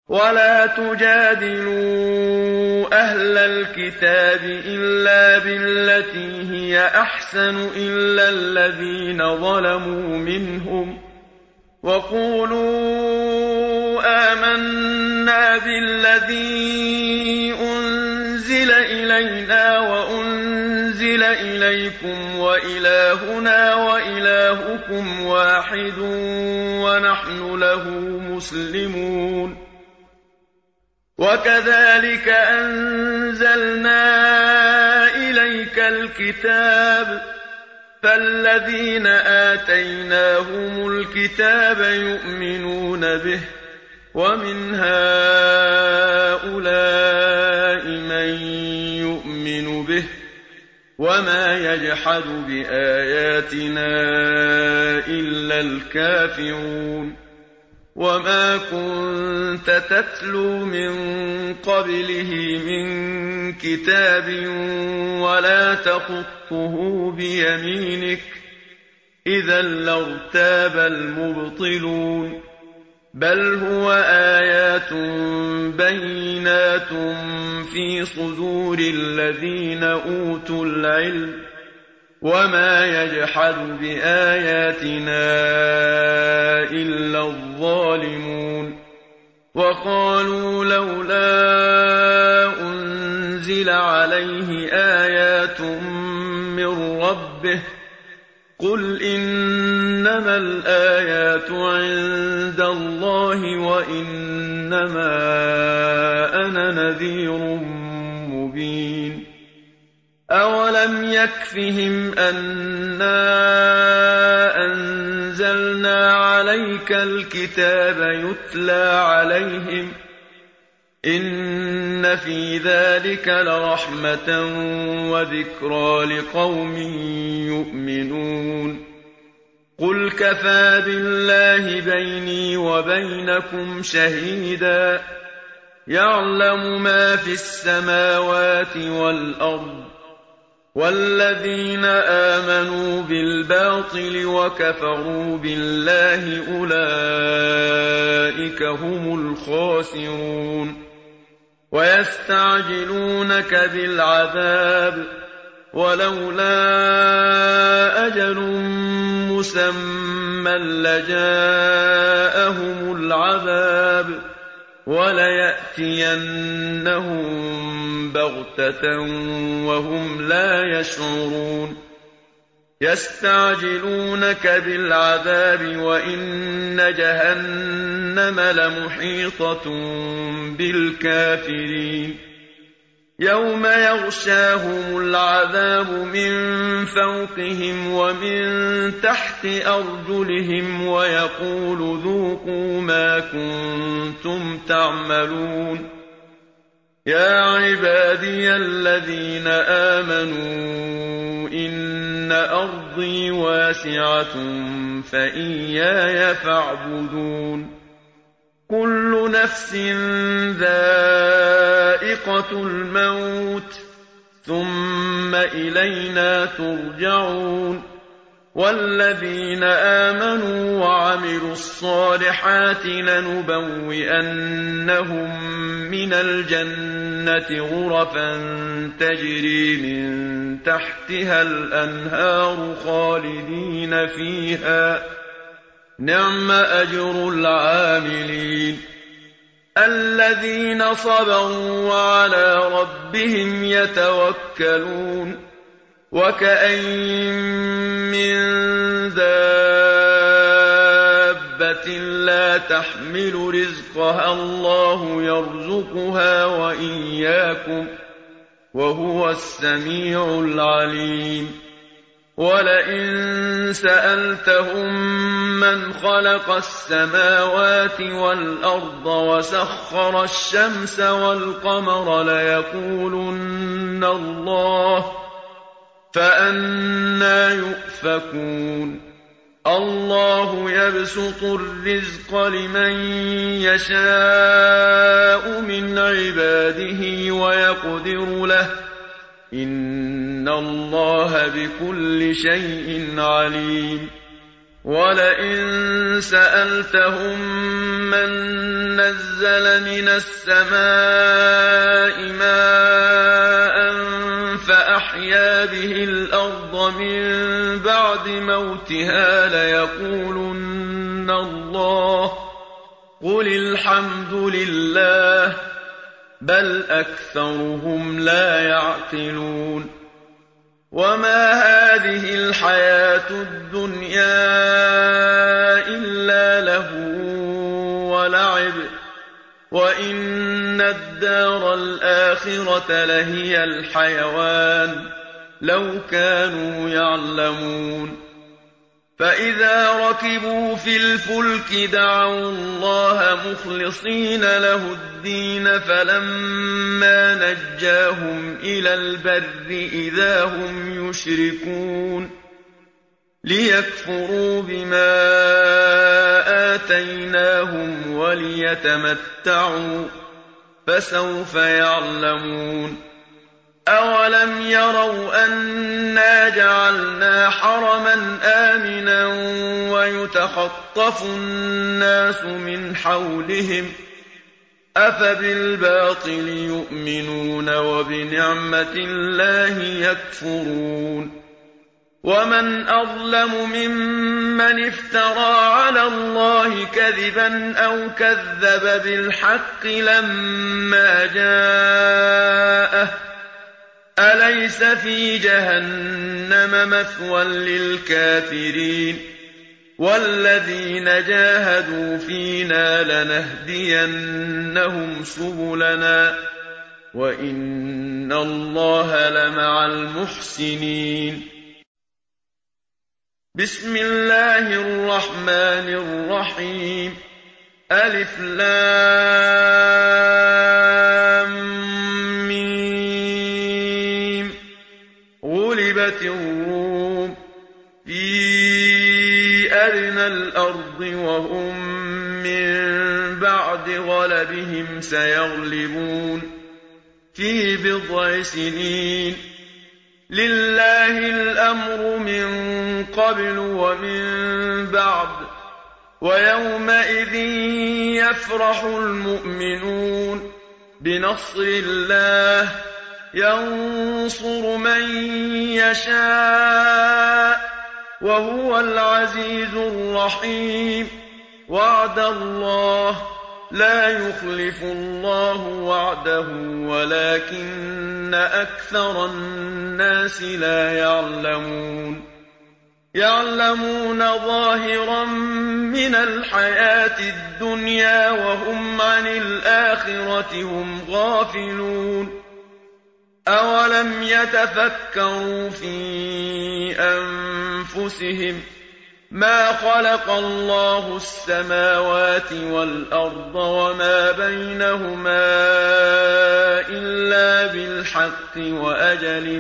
ولا تجادلوا أهل الكتاب إلا بالتي هي أحسن إلا الذين ظلموا منهم وقولوا آمنا بالذي أنزل إلينا وأنزل إليكم وإلهنا وإلهكم واحد ونحن له مسلمون وكذلك أنزلنا إليك الكتاب فالذين آتيناهم الكتاب يؤمنون به ومن هؤلاء من يؤمن به وما يجحد بآياتنا إلا الكافرون وما كنت تتلو من قبله من كتاب ولا تخطه بيمينك إذا لارتاب المبطلون بل هو آيات بينات في صدور الذين أوتوا العلم وما يجحد بآياتنا إلا الظالمون وقالوا لولا أنزل عليه آيات من ربه قل إنما الآيات عند الله وإنما أنا نذير مبين أولم يكفهم أنا أنزلنا عليك الكتاب يتلى عليهم إن في ذلك لرحمة وذكرى لقوم يؤمنون قل كفى بالله بيني وبينكم شهيدا يعلم ما في السماوات والأرض والذين آمنوا بالباطل وكفروا بالله أولئك هم الخاسرون ويستعجلونك بالعذاب ولولا أجل مسمى لجاءهم العذاب وليأتينهم بغتة وهم لا يشعرون يستعجلونك بالعذاب وإن جهنم لمحيطة بالكافرين يوم يغشاهم العذاب من فوقهم ومن تحت أرجلهم ويقول ذوقوا ما كنتم تعملون يا عبادي الذين آمنوا إن أرضي واسعة فإياي فاعبدون كل نفس ذائقة الموت ثم إلينا ترجعون والذين آمنوا وعملوا الصالحات لنبوئنهم من الجنة غرفا تجري من تحتها الأنهار خالدين فيها نعم أجر العاملين الذين صبروا وعلى ربهم يتوكلون وكأين من دابة لا تحمل رزقها الله يرزقها وإياكم وهو السميع العليم ولئن سألتهم من خلق السماوات والأرض وسخر الشمس والقمر ليقولن الله فأنى يؤفكون الله يبسط الرزق لمن يشاء من عباده ويقدر له إن الله بكل شيء عليم وَلَئِن سَأَلْتَهُم مَّن نَّزَّلَ مِنَ السَّمَاءِ مَاءً فَأَحْيَا بِهِ الْأَرْضَ مِن بَعْدِ مَوْتِهَا لَيَقُولُنَّ اللَّهُ ۚ قُلِ الْحَمْدُ لِلَّهِ ۚ بَلْ أَكْثَرُهُمْ لَا يَعْقِلُونَ وَمَا هَٰذِهِ الْحَيَاةُ الدُّنْيَا إِلَّا لَهْوٌ وَلَعِبٌ ۚ وَإِنَّ الدَّارَ الْآخِرَةَ لَهِيَ الْحَيَوَانُ ۚ لَوْ كَانُوا يَعْلَمُونَ فَإِذَا رَكِبُوا فِي الْفُلْكِ دَعَوُا اللَّهَ مُخْلِصِينَ لَهُ الدِّينَ فَلَمَّا نَجَّاهُمْ إِلَى الْبَرِّ إِذَا هُمْ يُشْرِكُونَ لِيَكْفُرُوا بِمَا آتَيْنَاهُمْ وَلِيَتَمَتَّعُوا ۖ فَسَوْفَ يَعْلَمُونَ أَوَلَمْ يَرَوْا أَنَّا جَعَلْنَا حَرَمًا آمِنًا وَيُتَخَطَّفُ النَّاسُ مِنْ حَوْلِهِمْ ۚ أَفَبِالْبَاطِلِ يُؤْمِنُونَ وَبِنِعْمَةِ اللَّهِ يَكْفُرُونَ وَمَنْ أَظْلَمُ مِمَّنِ افْتَرَىٰ عَلَى اللَّهِ كَذِبًا أَوْ كَذَّبَ بِالْحَقِّ لَمَّا جَاءَهُ ۚ أَلَيْسَ فِي جَهَنَّمَ مَثْوًى لِّلْكَافِرِينَ وَالَّذِينَ جَاهَدُوا فِينَا لَنَهْدِيَنَّهُمْ سُبُلَنَا ۚ وَإِنَّ اللَّهَ لَمَعَ الْمُحْسِنِينَ بسم الله الرحمن الرحيم ألف لام ميم غلبت الروم في أدنى الأرض وهم من بعد غلبهم سيغلبون في بضع سنين لله الأمر من قبل ومن بعد ويومئذ يفرح المؤمنون بنصر الله ينصر من يشاء وهو العزيز الرحيم وعد الله لا يخلف الله وعده ولكن أكثر الناس لا يعلمون ظاهرا من الحياة الدنيا وهم عن الآخرة هم غافلون أولم يتفكروا في أنفسهم ما خلق الله السماوات والأرض وما بينهما إلا بالحق وأجل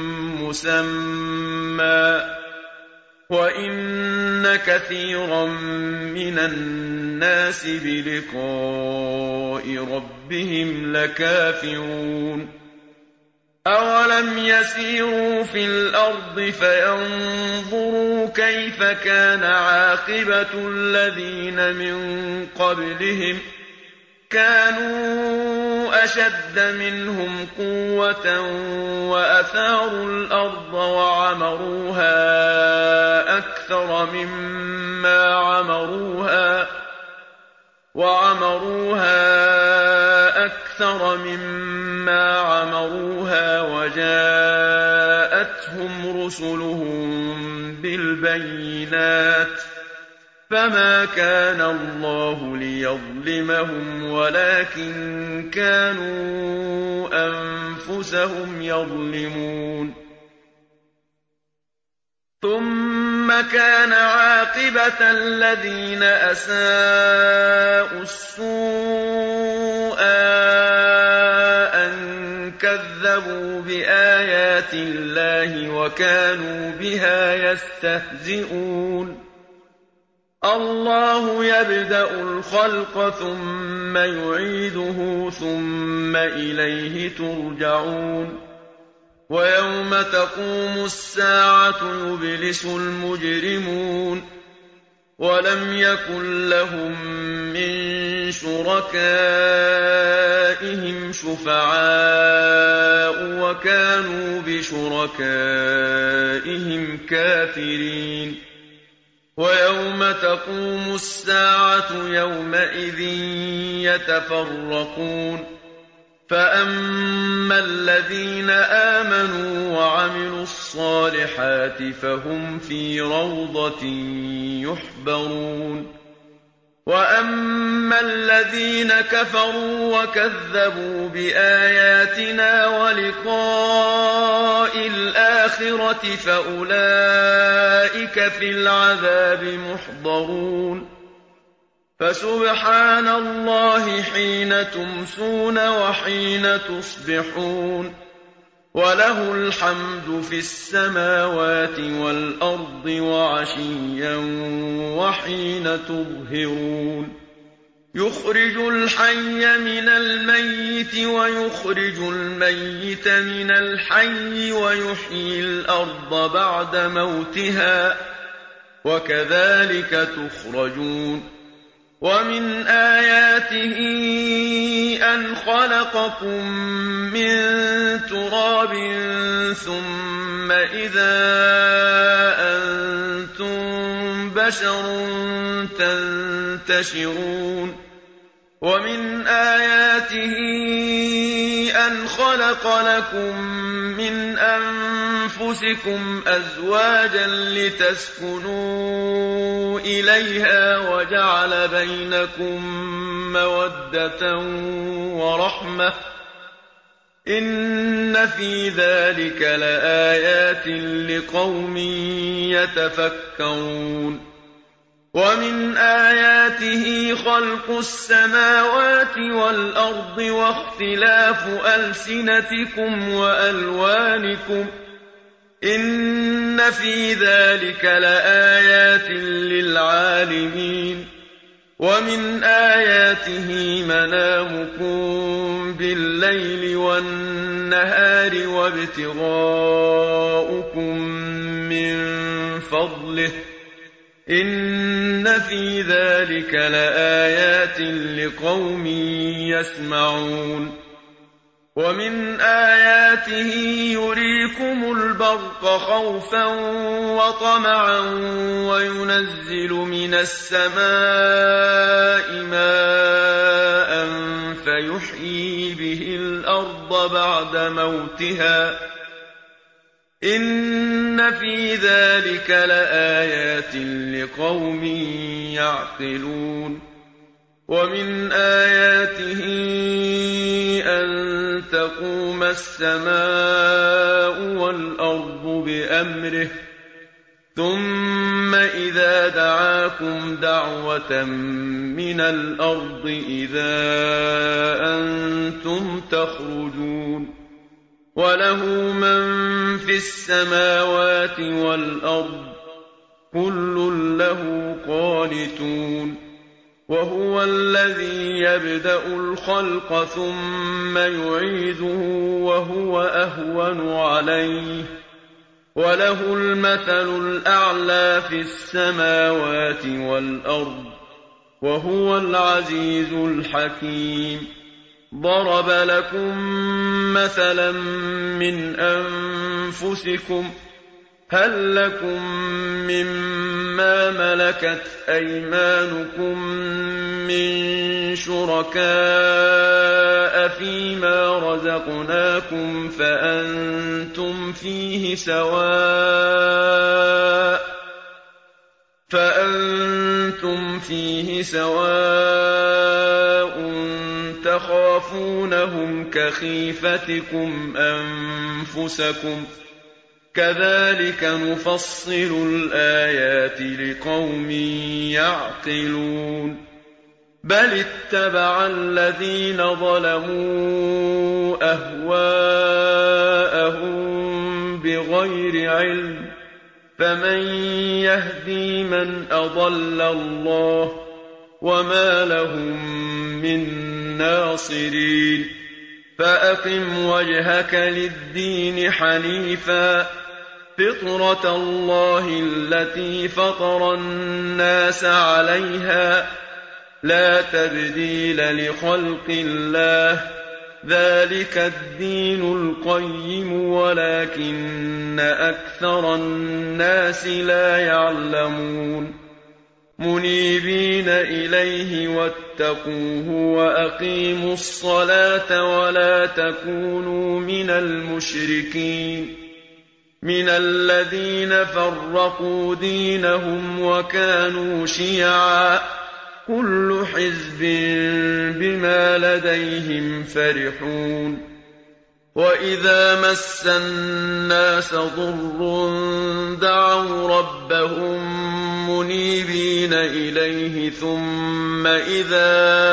مسمى وَإِنَّ كَثِيرًا مِّنَ النَّاسِ بِلِقَاءِ رَبِّهِمْ لَكَافِرُونَ أَوَلَمْ يَسِيرُوا فِي الْأَرْضِ فَيَنظُرُوا كَيْفَ كَانَ عَاقِبَةُ الَّذِينَ مِن قَبْلِهِمْ كانوا أشد منهم قوة وأثاروا الأرض وعمروها أكثر مما عمروها وجاءتهم رسلهم بالبينات فما كان الله ليظلمهم ولكن كانوا أنفسهم يظلمون ثم كان عاقبة الذين أساءوا السوء أن كذبوا بآيات الله وكانوا بها يستهزئون الله يبدأ الخلق ثم يعيده ثم إليه ترجعون ويوم تقوم الساعة يبلس المجرمون وَلَمْ يَكُن لَّهُم مِّن شُرَكَائِهِمْ شُفَعَاءُ وَكَانُوا بِشُرَكَائِهِمْ كَافِرِينَ وَيَوْمَ تَقُومُ السَّاعَةُ يَوْمَئِذٍ يَتَفَرَّقُونَ فَأَمَّا الَّذِينَ آمَنُوا وَعَمِلُوا الصَّالِحَاتِ فَهُمْ فِي رَوْضَةٍ يُحْبَرُونَ وَأَمَّا الَّذِينَ كَفَرُوا وَكَذَّبُوا بِآيَاتِنَا وَلِقَاءِ الْآخِرَةِ فَأُولَٰئِكَ فِي الْعَذَابِ مُحْضَرُونَ فَسُبْحَانَ اللَّهِ حِينَ تُمْسُونَ وَحِينَ تُصْبِحُونَ وَلَهُ الْحَمْدُ فِي السَّمَاوَاتِ وَالْأَرْضِ وَعَشِيًّا وَحِينَ تُظْهِرُونَ يُخْرِجُ الْحَيَّ مِنَ الْمَيِّتِ وَيُخْرِجُ الْمَيِّتَ مِنَ الْحَيِّ وَيُحْيِي الْأَرْضَ بَعْدَ مَوْتِهَا ۚ وَكَذَٰلِكَ تُخْرَجُونَ وَمِنْ آيَاتِهِ أَنْ خَلَقَكُم مِّن تُرَابٍ ثُمَّ إِذَا أَنتُم بَشَرٌ تَنتَشِرُونَ وَمِنْ آيَاتِهِ أَنْ خَلَقَ لَكُم مِّنْ أَنفُسِكُمْ أَزْوَاجًا لِّتَسْكُنُوا إِلَيْهَا وَجَعَلَ بَيْنَكُم مَّوَدَّةً وَرَحْمَةً ۚ إِنَّ فِي ذَٰلِكَ لَآيَاتٍ لِّقَوْمٍ يَتَفَكَّرُونَ وَمِنْ آيَاتِهِ خَلْقُ السَّمَاوَاتِ وَالْأَرْضِ وَاخْتِلَافُ أَلْسِنَتِكُمْ وَأَلْوَانِكُمْ ۚ إِنَّ فِي ذَٰلِكَ لَآيَاتٍ لِّلْعَالِمِينَ وَمِنْ آيَاتِهِ مَنَامُكُم بِاللَّيْلِ وَالنَّهَارِ وَابْتِغَاؤُكُم مِّن فَضْلِهِ ۚ إِنَّ فِي ذَٰلِكَ لَآيَاتٍ لِّقَوْمٍ يَسْمَعُونَ وَمِنْ آيَاتِهِ يُرِيكُمُ الْبَرْقَ خَوْفًا وَطَمَعًا وَيُنَزِّلُ مِنَ السَّمَاءِ مَاءً فَيُحْيِي بِهِ الْأَرْضَ بَعْدَ مَوْتِهَا ۚ إِنَّ فِي ذَٰلِكَ لَآيَاتٍ لِّقَوْمٍ يَعْقِلُونَ وَمِنْ آيَاتِهِ أَن تَقُومَ السَّمَاءُ وَالْأَرْضُ بِأَمْرِهِ ۚ ثُمَّ إِذَا دَعَاكُمْ دَعْوَةً مِّنَ الْأَرْضِ إِذَا أَنتُمْ تَخْرُجُونَ وَلَهُ مَن فِي السَّمَاوَاتِ وَالْأَرْضِ ۖ كُلٌّ لَّهُ قَانِتُونَ وَهُوَ الَّذِي يَبْدَأُ الْخَلْقَ ثُمَّ يُعِيدُهُ وَهُوَ أَهْوَنُ عَلَيْهِ ۖ وَلَهُ الْمَثَلُ الْأَعْلَىٰ فِي السَّمَاوَاتِ وَالْأَرْضِ ۖ وَهُوَ الْعَزِيزُ الْحَكِيمُ ضَرَبَ لَكُم مَّثَلًا مِّنْ أَنفُسِكُمْ ۖ هَل لَّكُم مِّمَّا مَلَكَتْ أَيْمَانُكُم مِّن شُرَكَاءَ فِيمَا رَزَقْنَاكُمْ فَأَنتُمْ فِيهِ سَوَاءٌ تَخَافُونَهُمْ كَخِيفَتِكُمْ أَنفُسَكُمْ ۚ كَذَٰلِكَ نُفَصِّلُ الْآيَاتِ لِقَوْمٍ يَعْقِلُونَ بَلِ اتَّبَعَ الَّذِينَ ظَلَمُوا أَهْوَاءَهُم بِغَيْرِ عِلْمٍ ۖ فَمَن يَهْدِي مَنْ أَضَلَّ اللَّهُ ۖ وَمَا لَهُم مِّن نَّاصِرِينَ فَأَقِمْ وَجْهَكَ لِلدِّينِ حَنِيفًا فِطْرَتَ اللَّهِ الَّتِي فَطَرَ النَّاسَ عَلَيْهَا ۚ لَا تَبْدِيلَ لِخَلْقِ اللَّهِ ۚ ذَٰلِكَ الدِّينُ الْقَيِّمُ وَلَٰكِنَّ أَكْثَرَ النَّاسِ لَا يَعْلَمُونَ مُنِيبِينَ إِلَيْهِ وَاتَّقُوهُ وَأَقِيمُوا الصَّلَاةَ وَلَا تَكُونُوا مِنَ الْمُشْرِكِينَ مِنَ الَّذِينَ فَرَّقُوا دِينَهُمْ وَكَانُوا شِيَعًا ۖ كُلُّ حِزْبٍ بِمَا لَدَيْهِمْ فَرِحُونَ وَإِذَا مَسَّ النَّاسَ ضُرٌّ دَعَوْا رَبَّهُم مُّنِيبِينَ إِلَيْهِ ثُمَّ إِذَا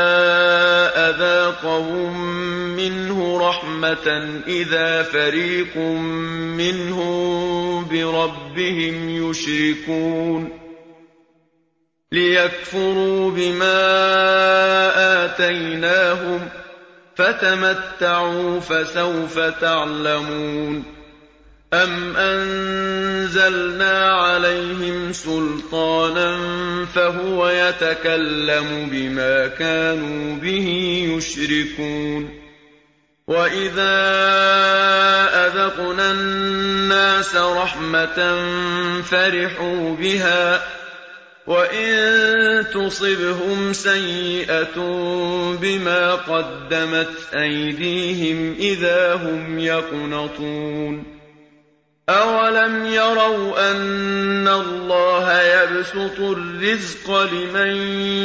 أَذَاقَهُم مِّنْهُ رَحْمَةً إِذَا فَرِيقٌ مِّنْهُم بِرَبِّهِمْ يُشْرِكُونَ لِيَكْفُرُوا بِمَا آتَيْنَاهُمْ ۚ فَتَمَتَّعُوا فَسَوْفَ تَعْلَمُونَ أَمْ أَنزَلْنَا عَلَيْهِمْ سُلْطَانًا فَهُوَ يَتَكَلَّمُ بِمَا كَانُوا بِهِ يُشْرِكُونَ وَإِذَا أَذَقْنَا النَّاسَ رَحْمَةً فَرِحُوا بِهَا ۖ وَإِن تُصِبْهُمْ سَيِّئَةٌ بِمَا قَدَّمَتْ أَيْدِيهِمْ إِذَا هُمْ يَقْنَطُونَ أَوَلَمْ يَرَوْا أَنَّ اللَّهَ يَبْسُطُ الرِّزْقَ لِمَن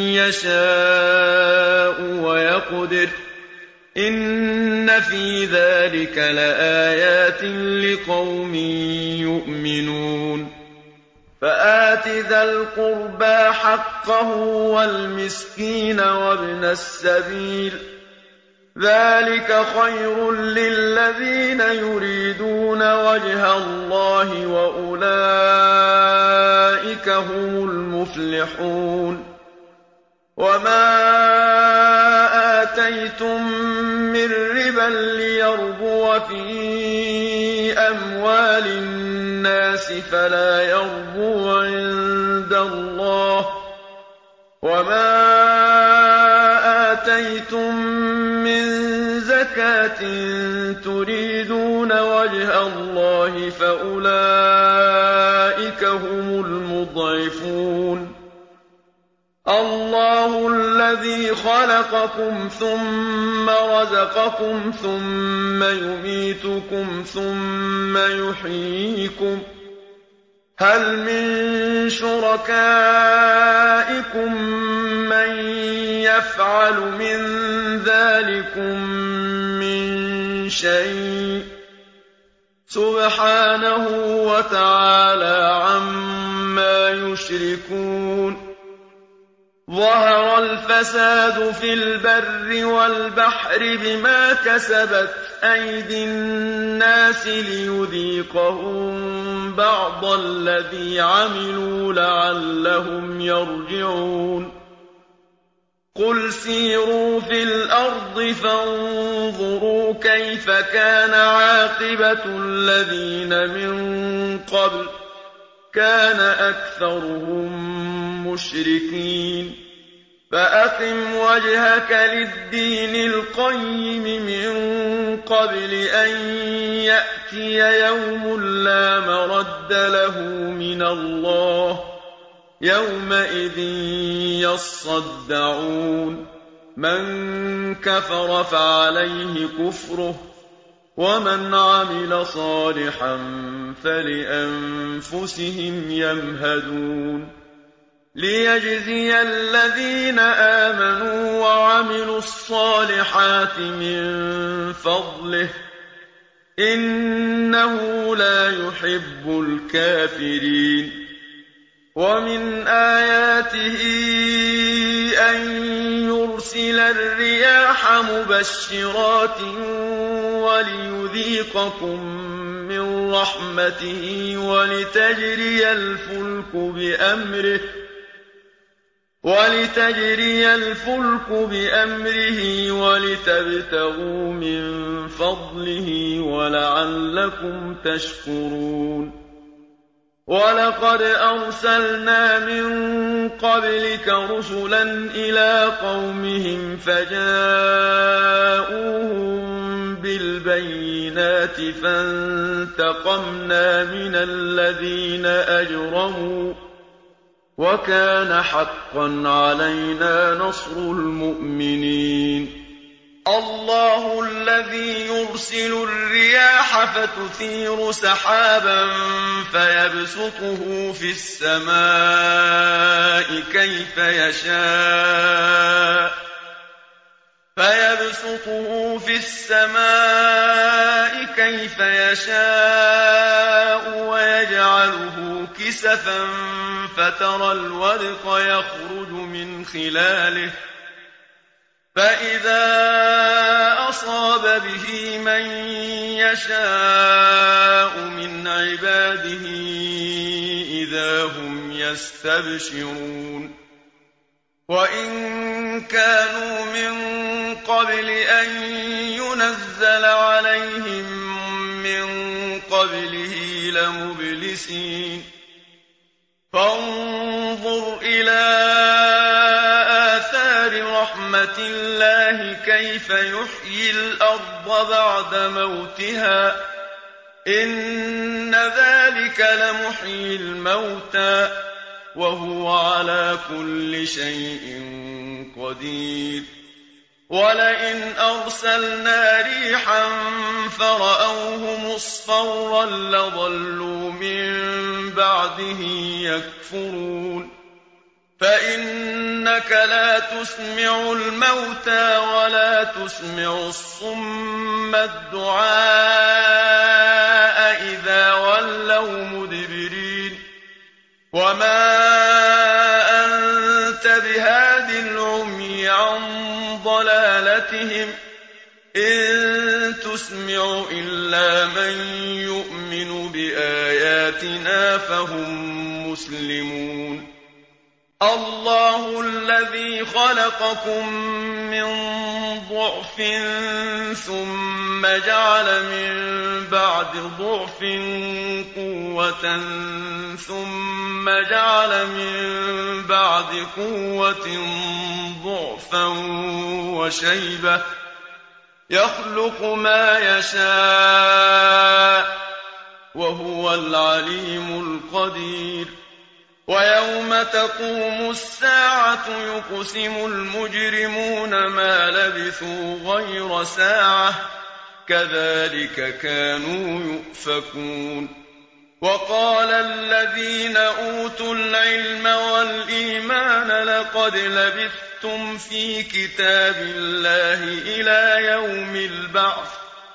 يَشَاءُ وَيَقْدِرُ ۚ إِنَّ فِي ذَٰلِكَ لَآيَاتٍ لِّقَوْمٍ يُؤْمِنُونَ فَآتِ ذَا الْقُرْبَىٰ حَقَّهُ وَالْمِسْكِينَ وَابْنَ السَّبِيلِ ۚ ذَٰلِكَ خَيْرٌ لِّلَّذِينَ يُرِيدُونَ وَجْهَ اللَّهِ ۖ وَأُولَٰئِكَ هُمُ الْمُفْلِحُونَ وَمَا آتَيْتُم مِّن رِّبًا لِّيَرْبُوَ فِي أَمْوَالِ النَّاسِ فَلَا يَرْبُو عِندَ اللَّهِ ۖ وَمَا آتَيْتُم مِّن زَكَاةٍ تُرِيدُونَ وَجْهَ اللَّهِ فَأُولَٰئِكَ هُمُ الْمُضْعِفُونَ اللَّهُ الَّذِي خَلَقَكُمْ ثُمَّ رَزَقَكُمْ ثُمَّ يُمِيتُكُمْ ثُمَّ يُحْيِيكُمْ ۖ هَلْ مِن شُرَكَائِكُم مَّن يَفْعَلُ مِن ذَٰلِكُم مِّن شَيْءٍ ۚ سُبْحَانَهُ وَتَعَالَىٰ عَمَّا يُشْرِكُونَ ظَهَرَ الْفَسَادُ فِي الْبَرِّ وَالْبَحْرِ بِمَا كَسَبَتْ أَيْدِي النَّاسِ لِيُذِيقَهُم بَعْضَ الَّذِي عَمِلُوا لَعَلَّهُمْ يَرْجِعُونَ قُلْ سِيرُوا فِي الْأَرْضِ فَانظُرُوا كَيْفَ كَانَ عَاقِبَةُ الَّذِينَ مِن قَبْلُ ۚ كَانَ أَكْثَرُهُم مُّشْرِكِينَ فَأَقِمْ وَجْهَكَ لِلدِّينِ الْقَيِّمِ مِن قَبْلِ أَن يَأْتِيَ يَوْمٌ لَّا مَرَدَّ لَهُ مِنَ اللَّهِ ۖ يَوْمَئِذٍ يَصَّدَّعُونَ مَن كَفَرَ فَعَلَيْهِ كُفْرُهُ ۖ وَمَنْ عَمِلَ صَالِحًا فَلِأَنفُسِهِمْ يَمْهَدُونَ لِيَجْزِيَ الَّذِينَ آمَنُوا وَعَمِلُوا الصَّالِحَاتِ مِن فَضْلِهِ ۚ إِنَّهُ لَا يُحِبُّ الْكَافِرِينَ وَمِنْ آيَاتِهِ أَن يُرْسِلَ الرِّيَاحَ مُبَشِّرَاتٍ وَلِيُذِيقَكُم مِّن رَّحْمَتِهِ وَلِتَجْرِيَ الْفُلْكُ بِأَمْرِهِ وَلِتَبْتَغُوا مِن فَضْلِهِ وَلَعَلَّكُمْ تَشْكُرُونَ وَلَقَدْ أَرْسَلْنَا مِن قَبْلِكَ رُسُلًا إِلَىٰ قَوْمِهِمْ فَجَاءُوهُم بِالْبَيِّنَاتِ فَانتَقَمْنَا مِنَ الَّذِينَ أَجْرَمُوا ۖ وَكَانَ حَقًّا عَلَيْنَا نَصْرُ الْمُؤْمِنِينَ اللَّهُ الَّذِي يُرْسِلُ الرِّيَاحَ فَتُثِيرُ سَحَابًا فَيَبْسُطُهُ في السَّمَاءِ كَيْفَ يَشَاءُ وَيَجْعَلُهُ كِسَفًا فَتَرَى الْوَدْقَ يَخْرُجُ مِنْ خِلَالِهِ فَإِذَا أَصَابَ بِهِ مَن يَشَاءُ مِنْ عِبَادِهِ إِذَا هُمْ يَسْتَبْشِرُونَ وَإِن كَانُوا مِن قَبْلِ أَن يُنَزَّلَ عَلَيْهِم مِّن قَبْلِهِ لَمُبْلِسِينَ فَانظُرْ إِلَىٰ آثَارِ رَحْمَتِ اللَّهِ كَيْفَ يُحْيِي الْأَرْضَ بَعْدَ مَوْتِهَا ۚ إِنَّ ذَٰلِكَ لَمُحْيِي الْمَوْتَىٰ ۖ وَهُوَ عَلَىٰ كُلِّ شَيْءٍ قَدِيرٌ وَلَئِنْ أَرْسَلْنَا رِيحًا فَرَأَوْهُ مُصْفَرًّا لَّظَلُّوا مِن بَعْدِهِ يَكْفُرُونَ فَإِنَّكَ لَا تُسْمِعُ الْمَوْتَىٰ وَلَا تُسْمِعُ الصُّمَّ الدُّعَاءَ إِذَا وَلَّوْا مُدْبِرِينَ وَمَا أَنتَ بِهَادِ الْعُمْيِ عَن ضَلَالَتِهِمْ ۖ إِن تُسْمِعُ إِلَّا مَن يُؤْمِنُ بِآيَاتِنَا فَهُم مُّسْلِمُونَ اللَّهُ الَّذِي خَلَقَكُم مِّن ضَعْفٍ ثُمَّ جَعَلَ مِن بَعْدِ ضَعْفٍ قُوَّةً ثُمَّ جَعَلَ مِن بَعْدِ قُوَّةٍ ضَعْفًا وَشَيْبَةً ۚ يَخْلُقُ مَا يَشَاءُ ۖ وَهُوَ الْعَلِيمُ الْقَدِيرُ وَيَوْمَ تَقُومُ السَّاعَةُ يُقْسِمُ الْمُجْرِمُونَ مَا لَبِثُوا غَيْرَ سَاعَةٍ ۚ كَذَٰلِكَ كَانُوا يُؤْفَكُونَ وَقَالَ الَّذِينَ أُوتُوا الْعِلْمَ وَالْإِيمَانَ لَقَدْ لَبِثْتُمْ فِي كِتَابِ اللَّهِ إِلَىٰ يَوْمِ الْبَعْثِ ۖ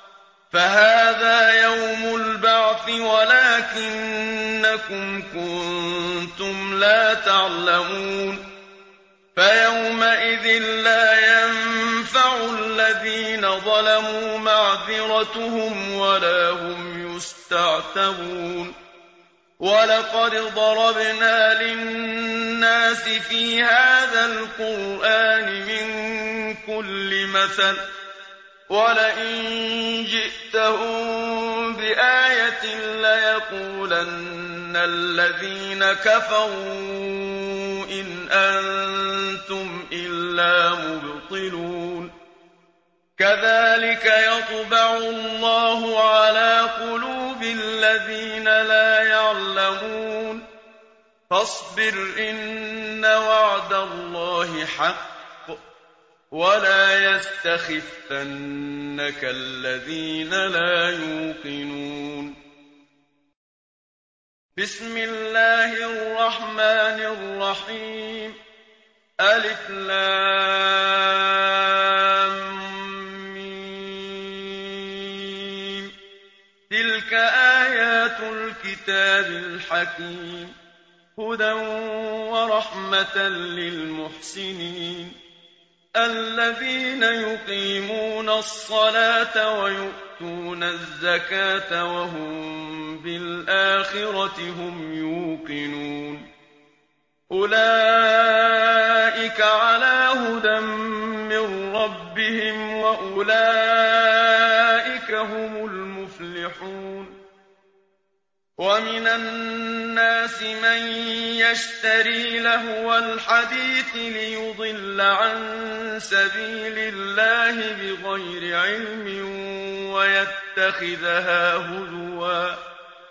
فَهَٰذَا يَوْمُ الْبَعْثِ وَلَٰكِنَّكُمْ كُنتُمْ لَا تَعْلَمُونَ فَيَوْمَئِذٍ لَّا يَنفَعُ الَّذِينَ ظَلَمُوا مَعْذِرَتُهُمْ وَلَا هُمْ يُسْتَعْتَبُونَ وَلَقَدْ ضَرَبْنَا لِلنَّاسِ فِي هَٰذَا الْقُرْآنِ مِن كُلِّ مَثَلٍ ۚ وَلَئِن جِئْتَهُم بِآيَةٍ لَّيَقُولَنَّ الَّذِينَ كَفَرُوا إِنْ أَنتُمْ إِلَّا مُبْطِلُونَ كَذَٰلِكَ يَطْبَعُ اللَّهُ عَلَىٰ قُلُوبِ الَّذِينَ لَا يَعْلَمُونَ فَاصْبِرْ إِنَّ وَعْدَ اللَّهِ حَقٌّ وَلَا يَسْتَخِفَّنَّكَ الَّذِينَ لَا يُوقِنُونَ بِسْمِ اللَّهِ الرَّحْمَٰنِ الرَّحِيمِ أَلِفْ لَامٍ مِّيمٍ تِلْكَ آيَاتُ الْكِتَابِ الْحَكِيمِ هُدًى وَرَحْمَةً لِّلْمُحْسِنِينَ الَّذِينَ يُقِيمُونَ الصَّلَاةَ وَيُؤْتُونَ الزَّكَاةَ وَهُم بِالْآخِرَةِ هُمْ يُوقِنُونَ أُولَٰئِكَ عَلَىٰ هُدًى مِّن رَّبِّهِمْ وَأُولَٰئِكَ هُمُ الْمُفْلِحُونَ وَمِنَ النَّاسِ مَن يَشْتَرِي لَهْوَ الْحَدِيثِ لِيُضِلَّ عَن سَبِيلِ اللَّهِ بِغَيْرِ عِلْمٍ وَيَتَّخِذَهَا هُزُوًا ۚ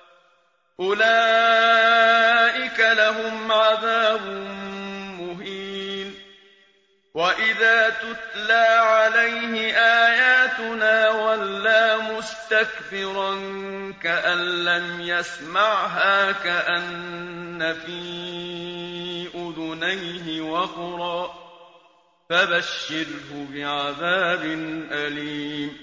أُولَٰئِكَ لَهُمْ عَذَابٌ مُّهِينٌ. وَإِذَا تُتْلَىٰ عَلَيْهِ آيَاتُنَا وَلَّىٰ مُسْتَكْبِرًا كَأَن لَّمْ يَسْمَعْهَا كَأَنَّ فِي أُذُنَيْهِ وَقْرًا ۖ فَبَشِّرْهُ بِعَذَابٍ أَلِيمٍ.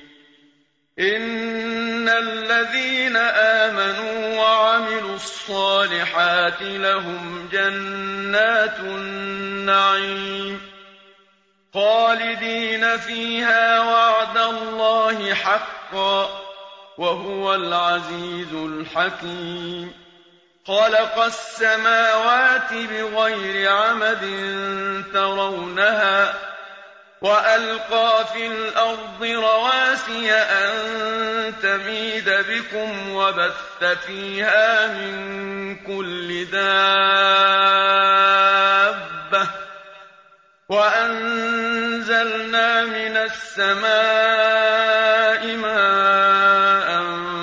إِنَّ الَّذِينَ آمَنُوا وَعَمِلُوا الصَّالِحَاتِ لَهُمْ جَنَّاتُ النَّعِيمِ خَالِدِينَ فِيهَا ۖ وَعْدَ اللَّهِ حَقًّا ۚ وَهُوَ الْعَزِيزُ الْحَكِيمُ. خَلَقَ السَّمَاوَاتِ بِغَيْرِ عَمَدٍ تَرَوْنَهَا ۖ وَأَلْقَىٰ فِي الْأَرْضِ رَوَاسِيَ أَن تَمِيدَ بِكُمْ وَبَثَّ فِيهَا مِن كُلِّ دَابَّةٍ ۚ وَأَنزَلْنَا مِنَ السَّمَاءِ مَاءً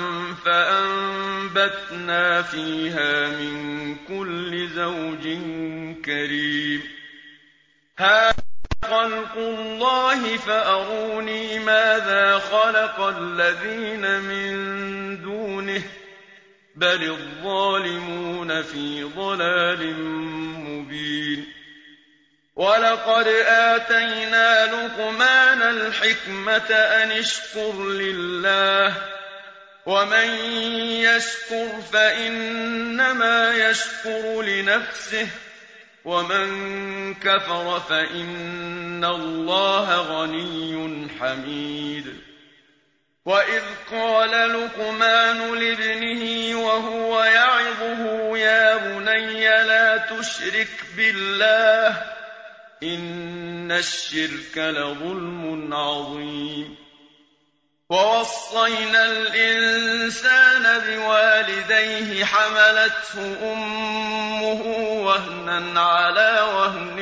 فَأَنبَتْنَا فِيهَا مِن كُلِّ زَوْجٍ كَرِيمٍ. هَٰذَا خَلْقُ اللَّهِ فَأَرُونِي مَاذَا خَلَقَ الَّذِينَ مِن دُونِهِ ۚ بَلِ الظَّالِمُونَ فِي ضَلَالٍ مُّبِينٍ. وَلَقَدْ آتَيْنَا لُقْمَانَ الْحِكْمَةَ أَنِ اشْكُرْ لِلَّهِ ۚ وَمَن يَشْكُرْ فَإِنَّمَا يَشْكُرُ لِنَفْسِهِ ۖ وَمَن كَفَرَ فَإِنَّ اللَّهَ غَنِيٌّ حَمِيدٌ. وَإِذْ قَالَ لُقْمَانُ لِابْنِهِ وَهُوَ يَعِظُهُ يَا بُنَيَّ لَا تُشْرِكْ بِاللَّهِ ۖ إِنَّ الشِّرْكَ لَظُلْمٌ عَظِيمٌ. وَوَصَّيْنَا الْإِنسَانَ بِوَالِدَيْهِ حَمَلَتْهُ أُمُّهُ وَهْنًا عَلَىٰ وَهْنٍ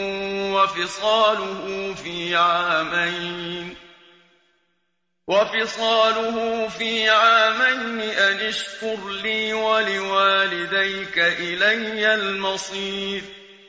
وَفِصَالُهُ فِي عَامَيْنِ أَنِ اشْكُرْ لِي وَلِوَالِدَيْكَ إِلَيَّ الْمَصِيرُ.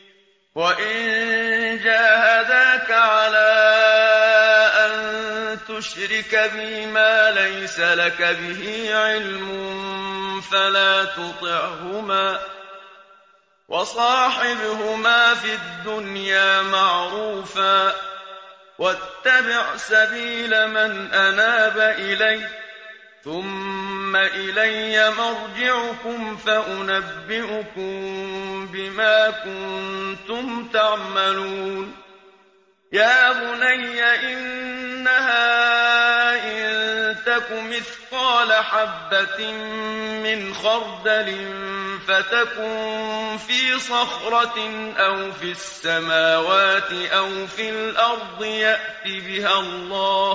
وَإِن جَاهَدَاكَ عَلَىٰ أَن تُشْرِكَ بِي مَا لَيْسَ لَكَ بِهِ عِلْمٌ فَلَا تُطِعْهُمَا ۖ وَصَاحِبْهُمَا فِي الدُّنْيَا مَعْرُوفًا ۖ وَاتَّبِعْ سَبِيلَ مَنْ أَنَابَ إِلَيَّ ۚ ثُمَّ إِلَيَّ مَرْجِعُكُمْ فَأُنَبِّئُكُم بِمَا كُنتُمْ تَعْمَلُونَ. يَا بُنَيَّ إِنَّهَا إِن تَكُ مِثْقَالَ حَبَّةٍ مِّنْ خَرْدَلٍ فَتَكُن فِي صَخْرَةٍ أَوْ فِي السَّمَاوَاتِ أَوْ فِي الْأَرْضِ يَأْتِ بِهَا اللَّهُ ۚ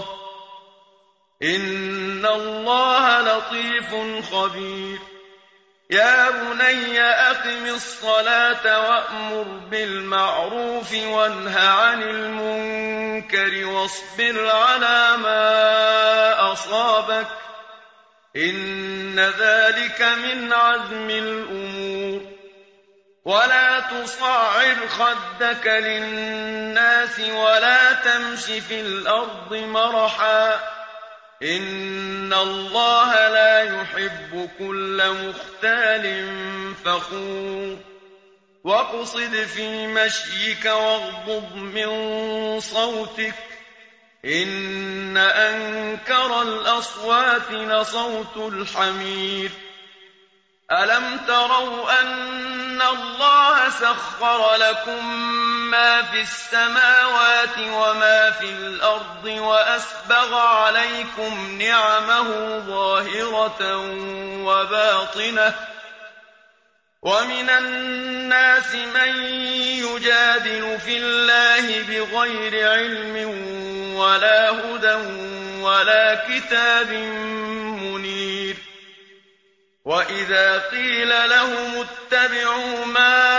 إِنَّ اللَّهَ لَطِيفٌ خَبِيرٌ. يَا بُنَيَّ أَقِمِ الصَّلَاةَ وَأْمُرْ بِالْمَعْرُوفِ وَانْهَ عَنِ الْمُنكَرِ وَاصْبِرْ عَلَىٰ مَا أَصَابَكَ ۖ إِنَّ ذَٰلِكَ مِنْ عَزْمِ الْأُمُورِ. وَلَا تُصَعِّرْ خَدَّكَ لِلنَّاسِ وَلَا تَمْشِ فِي الْأَرْضِ مَرَحًا ۖ إِنَّ اللَّهَ لَا يُحِبُّ كُلَّ مُخْتَالٍ فَخُورٍ. وَاقْصِدْ فِي مَشْيِكَ وَاغْضُضْ مِن صَوْتِكَ ۚ إِنَّ أَنكَرَ الْأَصْوَاتِ لَصَوْتُ الْحَمِيرِ. أَلَمْ تَرَوْا أَنَّ اللَّهَ سَخَّرَ لَكُم مَّا فِي السَّمَاوَاتِ وَمَا فِي الْأَرْضِ وَأَسْبَغَ عَلَيْكُمْ نِعَمَهُ ظَاهِرَةً وَبَاطِنَةً ۗ وَمِنَ النَّاسِ مَن يُجَادِلُ فِي اللَّهِ بِغَيْرِ عِلْمٍ وَلَا هُدًى وَلَا كِتَابٍ مُّنِيرٍ. وَإِذَا قِيلَ لَهُمُ اتَّبِعُوا مَا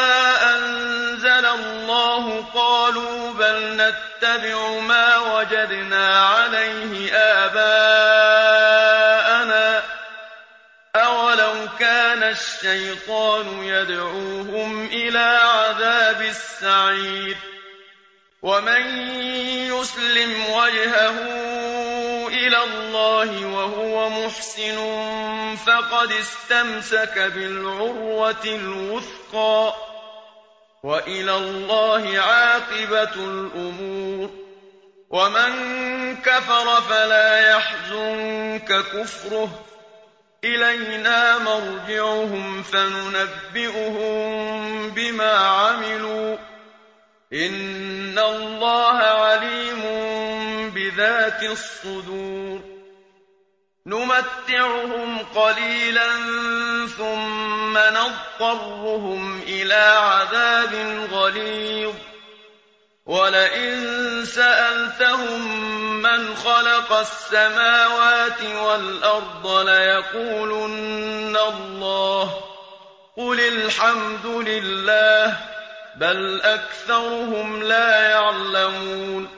أَنزَلَ اللَّهُ قَالُوا بَلْ نَتَّبِعُ مَا وَجَدْنَا عَلَيْهِ آبَاءَنَا ۚ أَوَلَوْ كَانَ الشَّيْطَانُ يَدْعُوهُمْ إِلَىٰ عَذَابِ السَّعِيرِ وَمَن يُسْلِمْ وَجْهَهُ إِلَى اللَّهِ وَهُوَ مُحْسِنٌ فَقَدِ اسْتَمْسَكَ بِالْعُرْوَةِ الْوُثْقَىٰ ۗ وَإِلَى اللَّهِ عَاقِبَةُ الْأُمُورِ وَمَن كَفَرَ فَلَا يَحْزُنكَ كُفْرُهُ ۚ إِلَيْنَا مَرْجِعُهُمْ فَنُنَبِّئُهُم بِمَا عَمِلُوا ۚ إِنَّ اللَّهَ عَلِيمٌ بِذَاتِ الصُّدُورِ نُمَتِّعُهُمْ قَلِيلًا ثُمَّ نَضْطَرُّهُمْ إِلَىٰ عَذَابٍ غَلِيظٍ وَلَئِن سَأَلْتَهُم مَّنْ خَلَقَ السَّمَاوَاتِ وَالْأَرْضَ لَيَقُولُنَّ اللَّهُ ۚ قُلِ الْحَمْدُ لِلَّهِ ۚ بَلْ أَكْثَرُهُمْ لَا يَعْلَمُونَ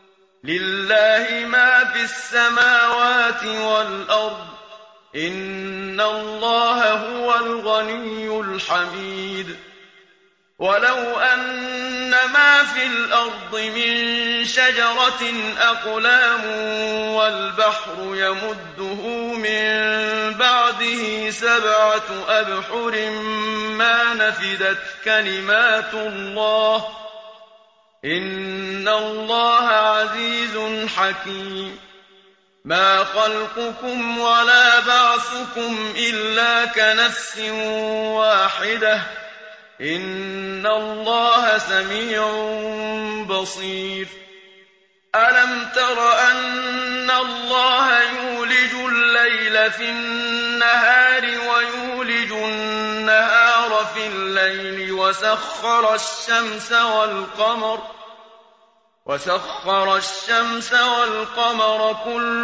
لِلَّهِ مَا فِي السَّمَاوَاتِ وَالْأَرْضِ ۚ إِنَّ اللَّهَ هُوَ الْغَنِيُّ الْحَمِيدُ وَلَوْ أَنَّ مَا فِي الْأَرْضِ مِن شَجَرَةٍ أَقْلَامٌ وَالْبَحْرُ يَمُدُّهُ مِن بَعْدِهِ سَبْعَةُ أَبْحُرٍ مَّا نَفِدَتْ كَلِمَاتُ اللَّهِ ۗ إِنَّ اللَّهَ عَزِيزٌ حَكِيمٌ مَا خَلْقُكُمْ وَلَا بَعْثُكُمْ إِلَّا كَنَفْسٍ وَاحِدَةٍ ۗ إِنَّ اللَّهَ سَمِيعٌ بَصِيرٌ أَلَمْ تَرَ أَنَّ اللَّهَ يُولِجُ اللَّيْلَ فِي النَّهَارِ وَيُولِجُ النَّهَارَ فِي اللَّيْلِ وَسَخَّرَ الشَّمْسَ وَالْقَمَرَ كُلٌّ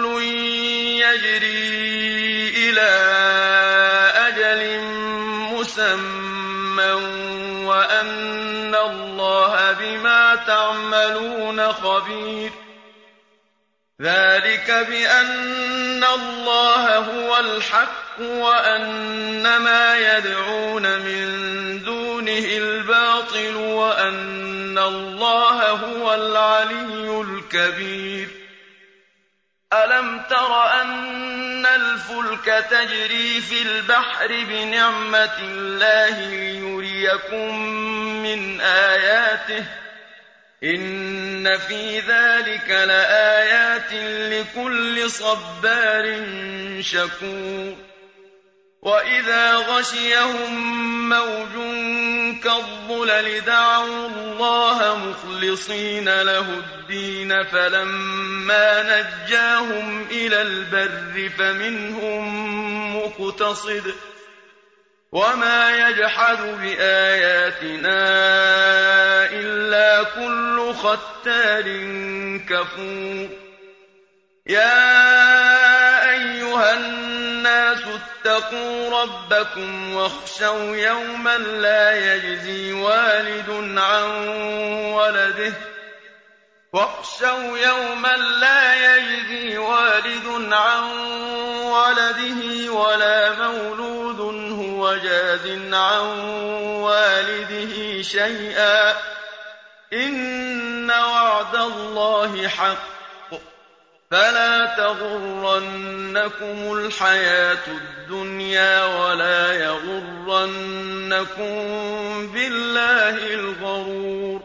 يَجْرِي إِلَىٰ أَجَلٍ مُّسَمًّى وَأَنَّ اللَّهَ بِمَا تَعْمَلُونَ خَبِيرٌ ذَٰلِكَ بِأَنَّ اللَّهَ هُوَ الْحَقُّ وَأَنَّ مَا يَدْعُونَ مِن دُونِهِ الْبَاطِلُ وَأَنَّ اللَّهَ هُوَ الْعَلِيُّ الْكَبِيرُ أَلَمْ تَرَ أَنَّ الْفُلْكَ تَجْرِي فِي الْبَحْرِ بِنِعْمَتِ اللَّهِ لِيُرِيَكُم مِّنْ آيَاتِهِ ۚ إِنَّ فِي ذَٰلِكَ لَآيَاتٍ لِّكُلِّ صَبَّارٍ شَكُورٍ وَإِذَا غَشِيَهُم مَّوْجٌ كَالظُّلَلِ دَعَوُا اللَّهَ مُخْلِصِينَ لَهُ الدِّينَ فَلَمَّا نَجَّاهُمْ إِلَى الْبَرِّ فَمِنْهُم مُّقْتَصِدٌ ۚ وَمَا يَجْحَدُ بِآيَاتِنَا إِلَّا كُلُّ خَتَّارٍ كَفُورٍ يَا أَيُّهَا النَّاسُ اتَّقُوا رَبَّكُمْ وَاخْشَوْا يَوْمًا لَّا يَجْزِي وَالِدٌ عَن وَلَدِهِ وَلَا مَوْلُودٌ هُوَ جَازٍ عَن وَالِدِهِ شَيْئًا ۚ إِنَّ وَعْدَ اللَّهِ حَقٌّ ۖ فَلَا تَغُرَّنَّكُمُ الْحَيَاةُ الدُّنْيَا وَلَا يَغُرَّنَّكُم بِاللَّهِ الْغَرُورُ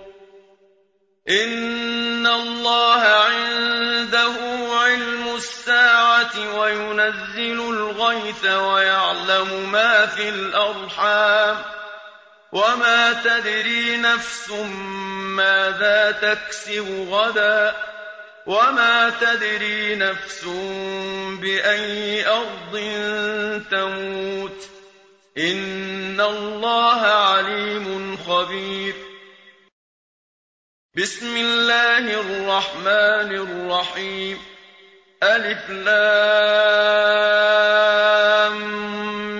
إِنَّ اللَّهَ عِندَهُ عِلْمُ السَّاعَةِ وَيُنَزِّلُ الْغَيْثَ وَيَعْلَمُ مَا فِي الْأَرْحَامِ ۖ وَمَا تَدْرِي نَفْسٌ مَّاذَا تَكْسِبُ غَدًا ۖ وَمَا تَدْرِي نَفْسٌ بِأَيِّ أَرْضٍ تَمُوتُ ۚ إِنَّ اللَّهَ عَلِيمٌ خَبِيرٌ بسم الله الرحمن الرحيم ألف لام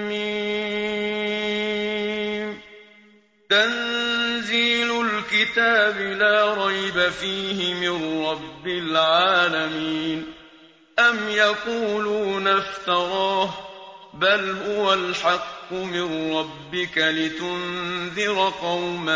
فِيهِ مِن رَّبِّ الْعَالَمِينَ أَمْ يَقُولُونَ افْتَرَاهُ ۖ بَلْ هُوَ الْحَقُّ مِن رَّبِّكَ لِتُنذِرَ قَوْمًا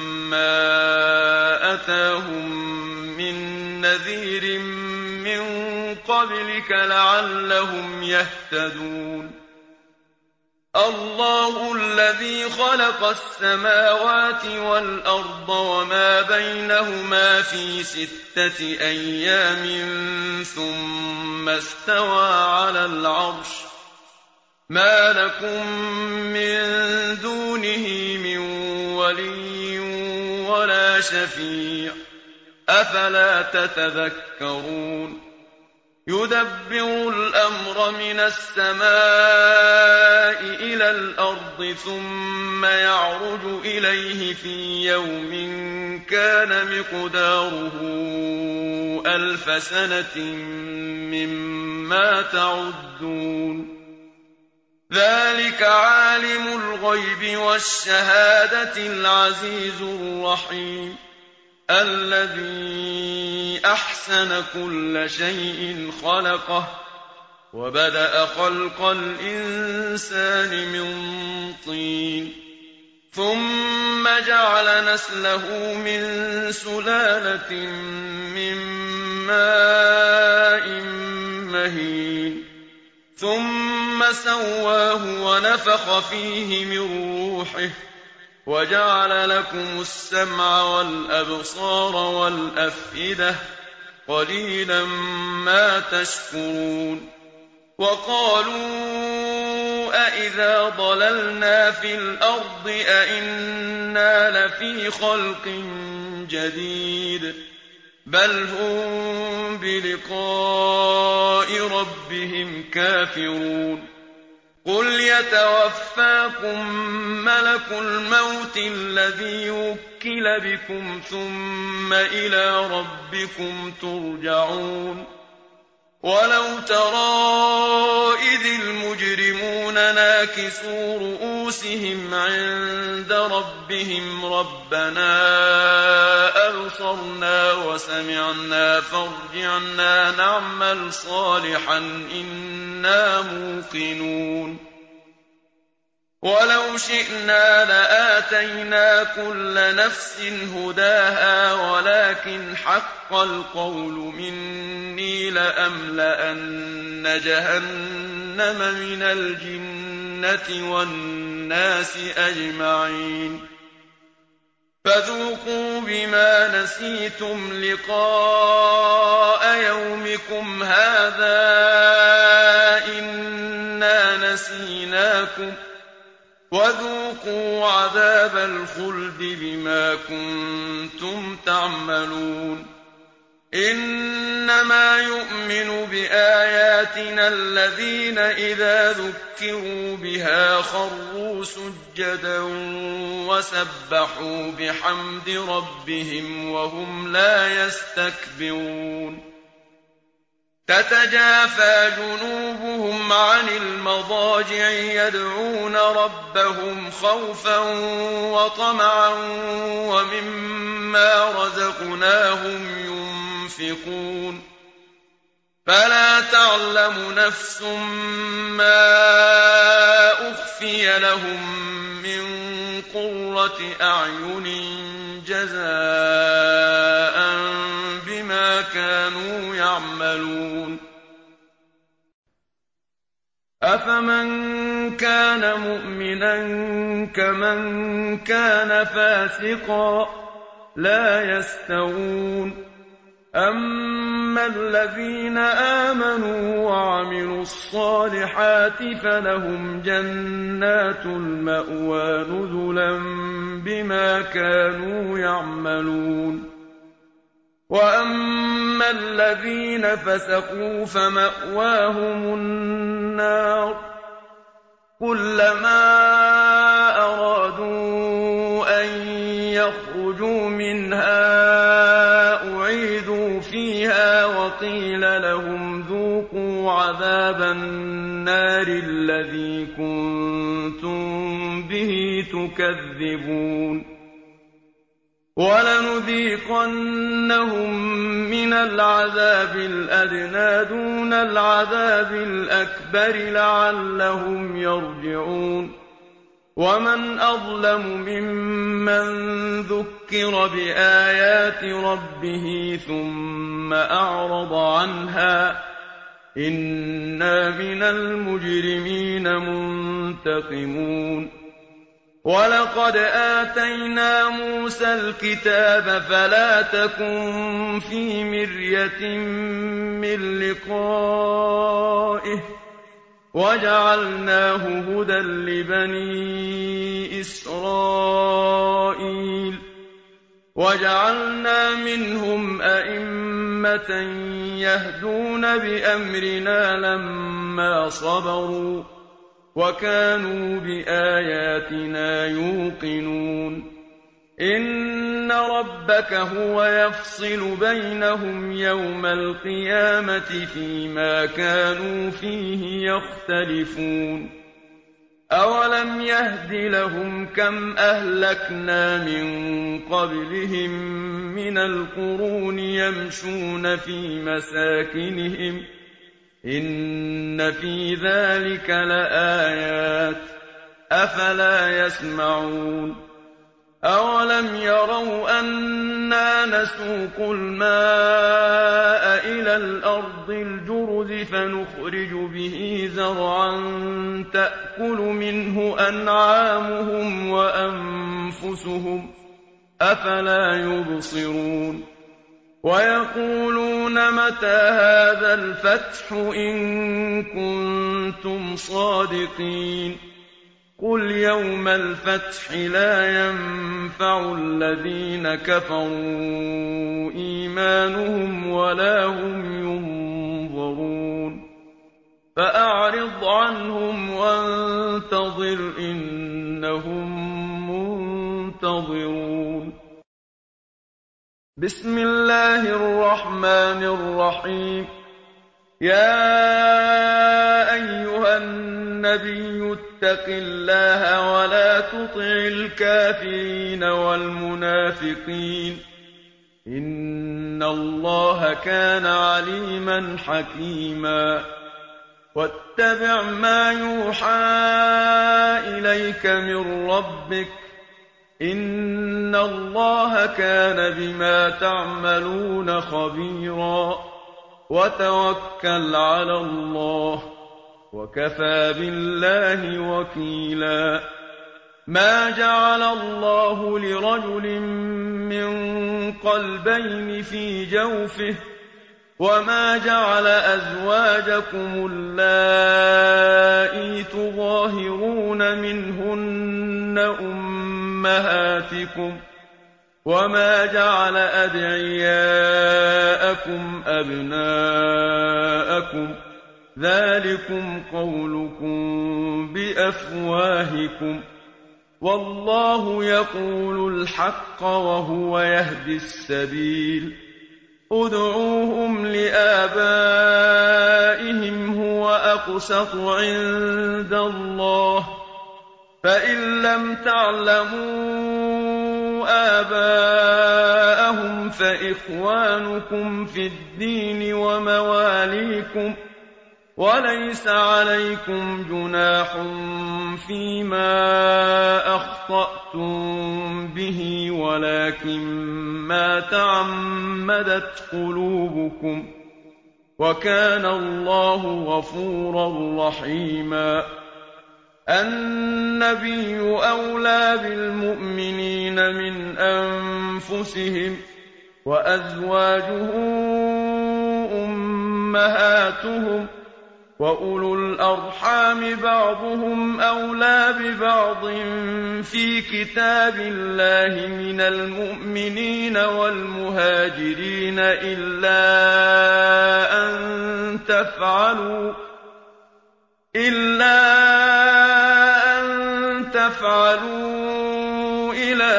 مَّا أَتَاهُم مِّن نَّذِيرٍ مِّن قَبْلِكَ لَعَلَّهُمْ يَهْتَدُونَ اللَّهُ الَّذِي خَلَقَ السَّمَاوَاتِ وَالْأَرْضَ وَمَا بَيْنَهُمَا فِي 6 أَيَّامٍ ثُمَّ اسْتَوَىٰ عَلَى الْعَرْشِ ۖ مَا لَكُم مِّن دُونِهِ مِن وَلِيٍّ وَلَا شَفِيعٍ ۚ أَفَلَا تَتَذَكَّرُونَ يُدَبِّرُ الْأَمْرَ مِنَ السَّمَاءِ إِلَى الْأَرْضِ ثُمَّ يَعْرُجُ إِلَيْهِ فِي يَوْمٍ كَانَ مِقْدَارُهُ 1000 سَنَةٍ مِّمَّا تَعُدُّونَ ذَٰلِكَ عَالِمُ الْغَيْبِ وَالشَّهَادَةِ الْعَزِيزُ الرَّحِيمُ الَّذِي أَحْسَنَ كُلَّ شَيْءٍ خَلَقَهُ وَبَدَأَ خَلْقَ الْإِنسَانِ مِن طِينٍ ثُمَّ جَعَلَ نَسْلَهُ مِن سُلَالَةٍ مِّن مَّاءٍ مَّهِينٍ ثُمَّ سَوَّاهُ وَنَفَخَ فِيهِ مِن رُّوحِهِ وَجَعَلَ لَكُمُ السَّمْعَ وَالْأَبْصَارَ وَالْأَفْئِدَةَ ۚ قَلِيلًا مَّا تَشْكُرُونَ وَقَالُوا أَإِذَا ضَلَلْنَا فِي الْأَرْضِ أَإِنَّا لَفِي خَلْقٍ جَدِيدٍ ۚ بَلْ هُم بِلِقَاءِ رَبِّهِمْ كَافِرُونَ قُلْ يَتَوَفَّاكُم مَّلَكُ الْمَوْتِ الَّذِي وُكِّلَ بِكُمْ ثُمَّ إِلَىٰ رَبِّكُمْ تُرْجَعُونَ وَلَوْ تَرَىٰ إِذِ الْمُجْرِمُونَ نَاكِسُو رُءُوسِهِمْ عِندَ رَبِّهِمْ رَبَّنَا أَبْصَرْنَا وَسَمِعْنَا فَارْجِعْنَا نَعْمَلْ صَالِحًا إِنَّا مُوقِنُونَ وَلَوْ شِئْنَا لَآتَيْنَا كُلَّ نَفْسٍ هُدَاهَا وَلَٰكِنْ حَقَّ الْقَوْلُ مِنِّي لَأَمْلَأَنَّ جَهَنَّمَ مِنَ الْجِنَّةِ وَالنَّاسِ أَجْمَعِينَ فَذُوقُوا بِمَا نَسِيتُمْ لِقَاءَ يَوْمِكُمْ هَٰذَا إِنَّا نَسِينَاكُمْ وَذُوقُوا عَذَابَ الْخُلْدِ بِمَا كُنتُمْ تَعْمَلُونَ إِنَّمَا يُؤْمِنُ بِآيَاتِنَا الَّذِينَ إِذَا ذُكِّرُوا بِهَا خَرُّوا سُجَّدًا وَسَبَّحُوا بِحَمْدِ رَبِّهِمْ وَهُمْ لَا يَسْتَكْبِرُونَ تَتَجَافَىٰ جُنُوبُهُمْ عَنِ الْمَضَاجِعِ يَدْعُونَ رَبَّهُمْ خَوْفًا وَطَمَعًا وَمِمَّا رَزَقْنَاهُمْ يُنفِقُونَ فَلَا تَعْلَمُ نَفْسٌ مَّا أُخْفِيَ لَهُم مِّن قُرَّةِ أَعْيُنٍ جَزَاءً بِمَا كَانُوا يَعْمَلُونَ أَفَمَن كَانَ مُؤْمِنًا كَمَن كَانَ فَاسِقًا ۚ لَّا يَسْتَوُونَ أَمَّا الَّذِينَ آمَنُوا وَعَمِلُوا الصَّالِحَاتِ فَلَهُمْ جَنَّاتُ الْمَأْوَىٰ نُزُلًا بِمَا كَانُوا يَعْمَلُونَ وَأَمَّا الَّذِينَ فَسَقُوا فَمَأْوَاهُمُ النَّارُ ۖ كُلَّمَا أَرَادُوا أَن يَخْرُجُوا مِنْهَا أُعِيدُوا فِيهَا وَقِيلَ لَهُمْ ذُوقُوا عَذَابَ النَّارِ الَّذِي كُنتُم بِهِ تُكَذِّبُونَ وَلَنُذِيقَنَّهُم مِّنَ الْعَذَابِ الْأَدْنَىٰ دُونَ الْعَذَابِ الْأَكْبَرِ لَعَلَّهُمْ يَرْجِعُونَ وَمَنْ أَظْلَمُ مِمَّن ذُكِّرَ بِآيَاتِ رَبِّهِ ثُمَّ أَعْرَضَ عَنْهَا ۚ إِنَّا مِنَ الْمُجْرِمِينَ مُنتَقِمُونَ وَلَقَدْ آتَيْنَا مُوسَى الْكِتَابَ فَلَا تَكُن فِي مِرْيَةٍ مِّن لِّقَائِهِ ۖ وَجَعَلْنَاهُ هُدًى لِّبَنِي إِسْرَائِيلَ وَجَعَلْنَا مِنْهُمْ أَئِمَّةً يَهْدُونَ بِأَمْرِنَا لَمَّا صَبَرُوا ۖ وَكَانُوا بِآيَاتِنَا يُوقِنُونَ إِنَّ رَبَّكَ هُوَ يَفْصِلُ بَيْنَهُمْ يَوْمَ الْقِيَامَةِ فِيمَا كَانُوا فِيهِ يَخْتَلِفُونَ أَوَلَمْ يَهْدِ لَهُمْ كَمْ أَهْلَكْنَا مِن قَبْلِهِم مِّنَ الْقُرُونِ يَمْشُونَ فِي مَسَاكِنِهِمْ ۗ إِنَّ فِي ذَٰلِكَ لَآيَاتٍ ۖ أَفَلَا يَسْمَعُونَ أَوَلَمْ يَرَوْا أَنَّا نَسُوقُ الْمَاءَ إِلَى الْأَرْضِ الْجُرُزِ فَنُخْرِجُ بِهِ زَرْعًا تَأْكُلُ مِنْهُ أَنْعَامُهُمْ وَأَنفُسُهُمْ ۖ أَفَلَا يُبْصِرُونَ وَيَقُولُونَ مَتَىٰ هَٰذَا الْفَتْحُ إِن كُنتُمْ صَادِقِينَ قُلْ يَوْمَ الْفَتْحِ لَا يَنفَعُ الَّذِينَ كَفَرُوا إِيمَانُهُمْ وَلَا هُمْ يُنظَرُونَ فَأَعْرِضْ عَنْهُمْ وَانتَظِرْ إِنَّهُم مُّنتَظِرُونَ بسم الله الرحمن الرحيم يا أيها النبي اتق الله ولا تطع الكافرين والمنافقين إن الله كان عليما حكيما واتبع ما يوحى إليك من ربك إن الله كان بما تعملون خبيرا وتوكل على الله وكفى بالله وكيلا ما جعل الله لرجل من قلبين في جوفه وما جعل أزواجكم اللائي تظاهرون منهن أمهاتكم وما جعل أدعياءكم أبناءكم ذلكم قولكم بأفواهكم والله يقول الحق وهو يهدي السبيل ادعوهم لآبائهم هو أقسط عند الله فإن لم تعلموا آباءهم فإخوانكم في الدين ومواليكم وليس عليكم جناح فيما أخطأتم به ولكن ما تعمدت قلوبكم وكان الله غفورا رحيما النبي أولى بالمؤمنين من أنفسهم وأزواجه أمهاتهم وأولو الأرحام بعضهم أولى ببعض في كتاب الله من المؤمنين والمهاجرين إلا أن تفعلوا إلى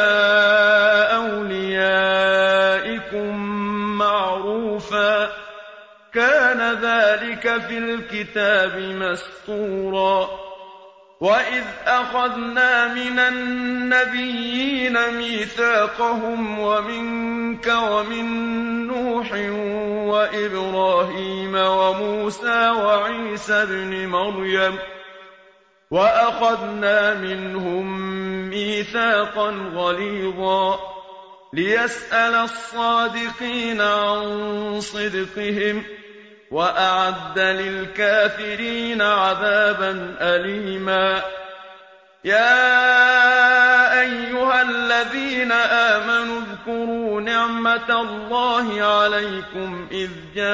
أوليائكم معروفا كان ذلك في الكتاب مسطورا وَإِذْ أَخَذْنَا مِنَ النَّبِيِّينَ مِيثَاقَهُمْ وَمِنكَ وَمِن نُّوحٍ وَإِبْرَاهِيمَ وَمُوسَىٰ وَعِيسَى ابْنِ مَرْيَمَ وَأَخَذْنَا مِنْهُم مِّيثَاقًا غَلِيظًا لِّيَسْأَلَ الصَّادِقِينَ عَن صِدْقِهِمْ وَأَعَدَّ لِلْكَافِرِينَ عَذَابًا أَلِيمًا يَا أَيُّهَا الَّذِينَ آمَنُوا اذْكُرُوا نِعْمَةَ اللَّهِ عَلَيْكُمْ إِذْ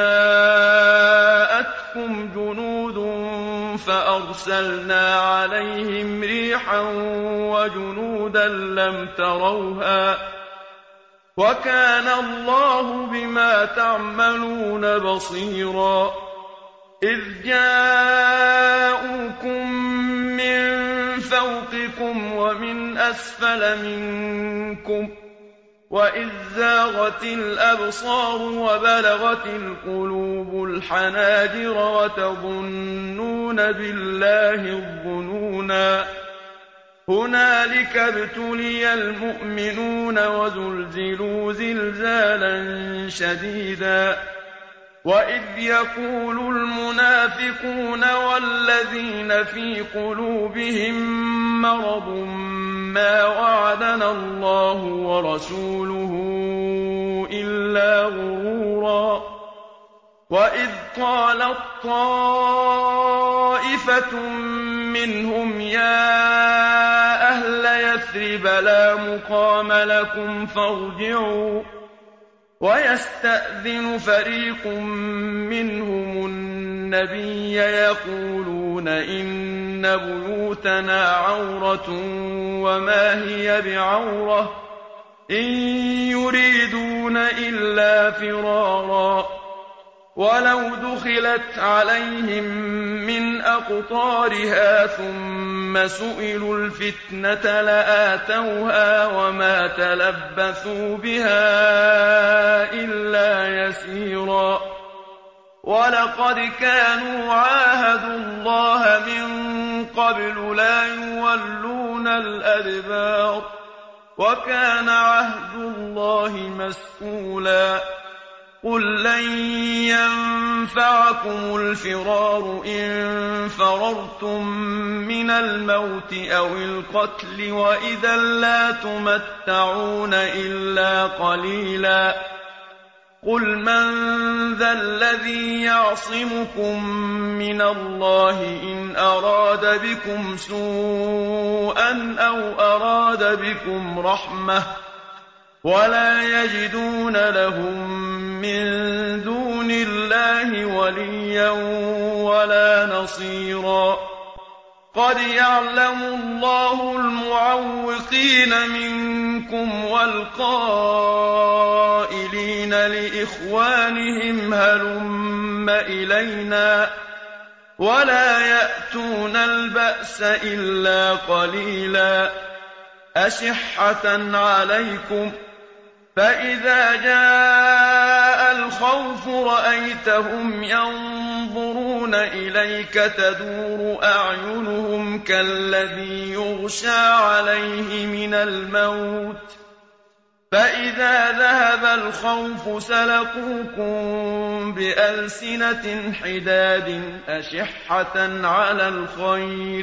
جَاءَتْكُمْ جُنُودٌ فَأَرْسَلْنَا عَلَيْهِمْ رِيحًا وَجُنُودًا لَّمْ تَرَوْهَا ۚ وَكَانَ اللَّهُ بِمَا تَعْمَلُونَ بَصِيرًا إِذْ جَاءُوكُم مِّن فَوْقِكُمْ وَمِنْ أَسْفَلَ مِنكُمْ وَإِذ زَاغَتِ الْأَبْصَارُ وَبَلَغَتِ الْقُلُوبُ الْحَنَاجِرَ وَتَظُنُّونَ بِاللَّهِ الظُّنُونَا هُنَالِكَ ابْتُلِيَ الْمُؤْمِنُونَ وَزُلْزِلُوا زِلْزَالًا شَدِيدًا وَإِذْ يَقُولُ الْمُنَافِقُونَ وَالَّذِينَ فِي قُلُوبِهِم مَّرَضٌ مَّا وَعَدَنَا اللَّهُ وَرَسُولُهُ إِلَّا غُرُورًا وَإِذْ قَالَت طَّائِفَةٌ مِّنْهُمْ يَا أَهْلَ يَثْرِبَ لَا مُقَامَ لَكُمْ فَارْجِعُوا وَيَسْتَأْذِنُ فَرِيقٌ مِّنْهُمُ النَّبِيَّ يَقُولُونَ إِنَّ بُيُوتَنَا عَوْرَةٌ وَمَا هِيَ بِعَوْرَةٍ إِن يُرِيدُونَ إِلَّا فِرَارًا وَلَوْ دُخِلَتْ عَلَيْهِم مِّنْ أَقْطَارِهَا ثُمَّ سُئِلُوا الْفِتْنَةَ لَآتَوْهَا وَمَا تَلَبَّثُوا بِهَا إِلَّا يَسِيرًا وَلَقَدْ كَانُوا عَاهَدُوا اللَّهَ مِن قَبْلُ لَا يُوَلُّونَ الْأَدْبَارَ وَكَانَ عَهْدُ اللَّهِ مَسْئُولًا قُل لَّن يَنفَعَكُمُ الْفِرَارُ إِن فَرَرْتُم مِّنَ الْمَوْتِ أَوِ الْقَتْلِ وَإِذًا لَّا تُمَتَّعُونَ إِلَّا قَلِيلًا قُلْ مَن ذَا الَّذِي يَعْصِمُكُم مِّنَ اللَّهِ إِنْ أَرَادَ بِكُمْ سُوءًا أَوْ أَرَادَ بِكُمْ رَحْمَةً وَلَا يَجِدُونَ لَهُم مِّن دُونِ اللَّهِ وَلِيًّا وَلَا نَصِيرًا قَدْ يَعْلَمُ اللَّهُ الْمُعَوِّقِينَ مِنكُمْ وَالْقَائِلِينَ لِإِخْوَانِهِمْ هَلُمَّ إِلَيْنَا وَلَا يَأْتُونَ الْبَأْسَ إِلَّا قَلِيلًا أَشِحَّةً عَلَيْكُمْ فَإِذَا جَاءَ الْخَوْفُ رَأَيْتَهُمْ يَنظُرُونَ إِلَيْكَ تَدُورُ أَعْيُنُهُمْ كَالَّذِي يُغْشَىٰ عَلَيْهِ مِنَ الْمَوْتِ فَإِذَا ذَهَبَ الْخَوْفُ سَلَقُوكُم بِأَلْسِنَةٍ حِدَادٍ أَشِحَّةً عَلَى الْخَيْرِ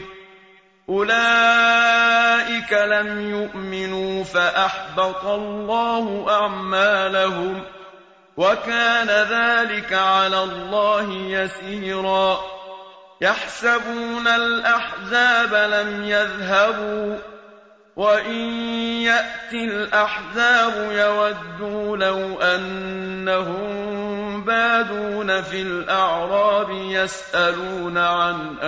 أُولَٰئِكَ لَمْ يُؤْمِنُوا فَأَحْبَطَ اللَّهُ أَعْمَالَهُمْ وَكَانَ ذَٰلِكَ عَلَى اللَّهِ يَسِيرًا يَحْسَبُونَ الْأَحْزَابَ لَمْ يَذْهَبُوا وَإِن يَأْتِ الْأَحْزَابُ يَوَدُّوا لَوْ أَنَّهُم بَادُونَ فِي الْأَعْرَابِ يَسْأَلُونَ عَنْ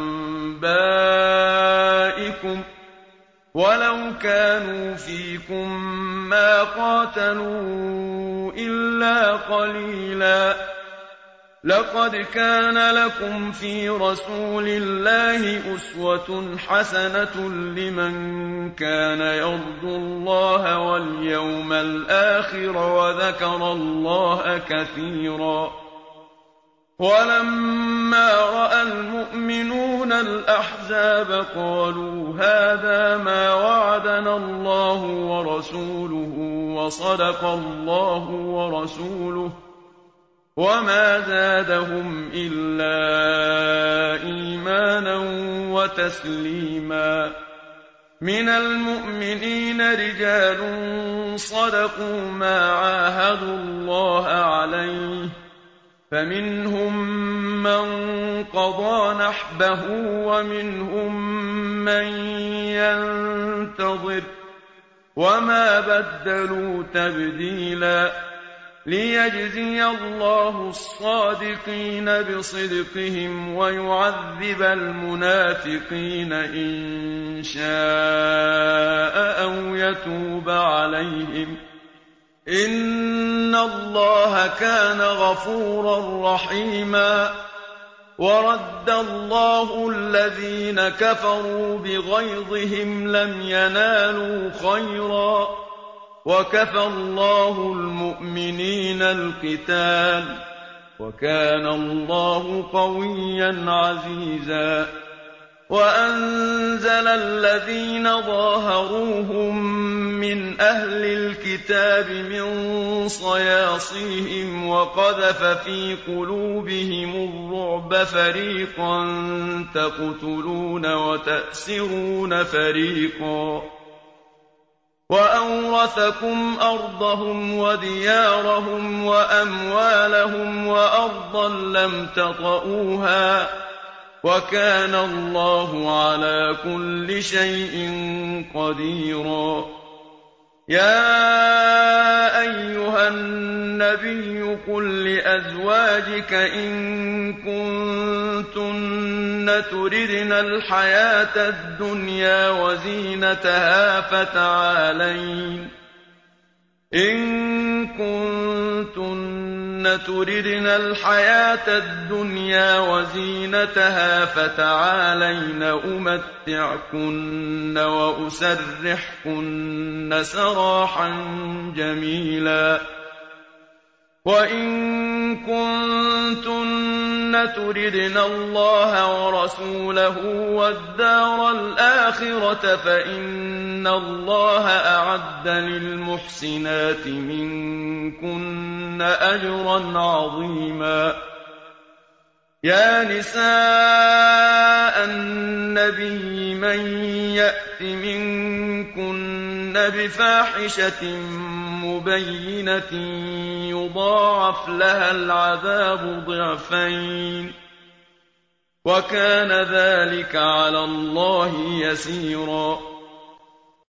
أَنبَائِكُمْ وَلَوْ كَانُوا فِيكُم مَّا قَاتَلُوا إِلَّا قَلِيلًا لَقَدْ كَانَ لَكُمْ فِي رَسُولِ اللَّهِ أُسْوَةٌ حَسَنَةٌ لِّمَن كَانَ يَرْجُو اللَّهَ وَالْيَوْمَ الْآخِرَ وَذَكَرَ اللَّهَ كَثِيرًا وَلَمَّا رَأَى الْمُؤْمِنُونَ الْأَحْزَابَ قَالُوا هَٰذَا مَا وَعَدَنَا اللَّهُ وَرَسُولُهُ وَصَدَقَ اللَّهُ وَرَسُولُهُ ۚ وَمَا زَادَهُمْ إِلَّا إِيمَانًا وَتَسْلِيمًا. مِّنَ الْمُؤْمِنِينَ رِجَالٌ صَدَقُوا مَا عَاهَدُوا اللَّهَ عَلَيْهِ ۖ فَمِنْهُم مَّن قَضَىٰ نَحْبَهُ وَمِنْهُم مَّن يَنتَظِرُ ۖ وَمَا بَدَّلُوا تَبْدِيلًا. لِيَجْزِيَ اللَّهُ الصَّادِقِينَ بِصِدْقِهِمْ وَيُعَذِّبَ الْمُنَافِقِينَ إِن شَاءَ أَوْ يَتُوبَ عَلَيْهِمْ ۚ إِنَّ اللَّهَ كَانَ غَفُورًا رَّحِيمًا. وَرَدَّ اللَّهُ الَّذِينَ كَفَرُوا بِغَيْظِهِمْ لَمْ يَنَالُوا خَيْرًا ۚ وَكَفَى اللَّهُ الْمُؤْمِنِينَ الْقِتَالَ ۚ وَكَانَ اللَّهُ قَوِيًّا عَزِيزًا. وَأَنزَلَ الَّذِينَ ظَاهَرُوهُم مِّنْ أَهْلِ الْكِتَابِ مِن صَيَاصِيهِمْ وَقَذَفَ فِي قُلُوبِهِمُ الرُّعْبَ فَرِيقًا تَقْتُلُونَ وَتَأْسِرُونَ فَرِيقًا ۖ وَأَوْرَثَكُمْ أَرْضَهُمْ وَدِيَارَهُمْ وَأَمْوَالَهُمْ وَأَرْضًا لَّمْ تَطَئُوهَا ۚ وَكَانَ اللَّهُ عَلَىٰ كُلِّ شَيْءٍ قَدِيرًا. يَا أَيُّهَا النَّبِيُّ قُل لِّأَزْوَاجِكَ إِن كُنتُنَّ تُرِدْنَ الْحَيَاةَ الدُّنْيَا وَزِينَتَهَا فَتَعَالَيْنَ أُمَتِّعْكُنَّ وَأُسَرِّحْكُنَّ سَرَاحًا جَمِيلًا. وَإِن كُنتُنَّ تُرِدْنَ اللَّهَ وَرَسُولَهُ وَالدَّارَ الْآخِرَةَ فَإِنَّ اللَّهَ أَعَدَّ لِلْمُحْسِنَاتِ مِنكُنَّ أَجْرًا عَظِيمًا. يَا نِسَاءَ النَّبِيِّ مَن يَأْتِ مِنكُنَّ بِفَاحِشَةٍ مُّبَيِّنَةٍ يُضَاعَفْ لَهَا الْعَذَابُ ضِعْفَيْنِ ۚ وَكَانَ ذَٰلِكَ عَلَى اللَّهِ يَسِيرًا.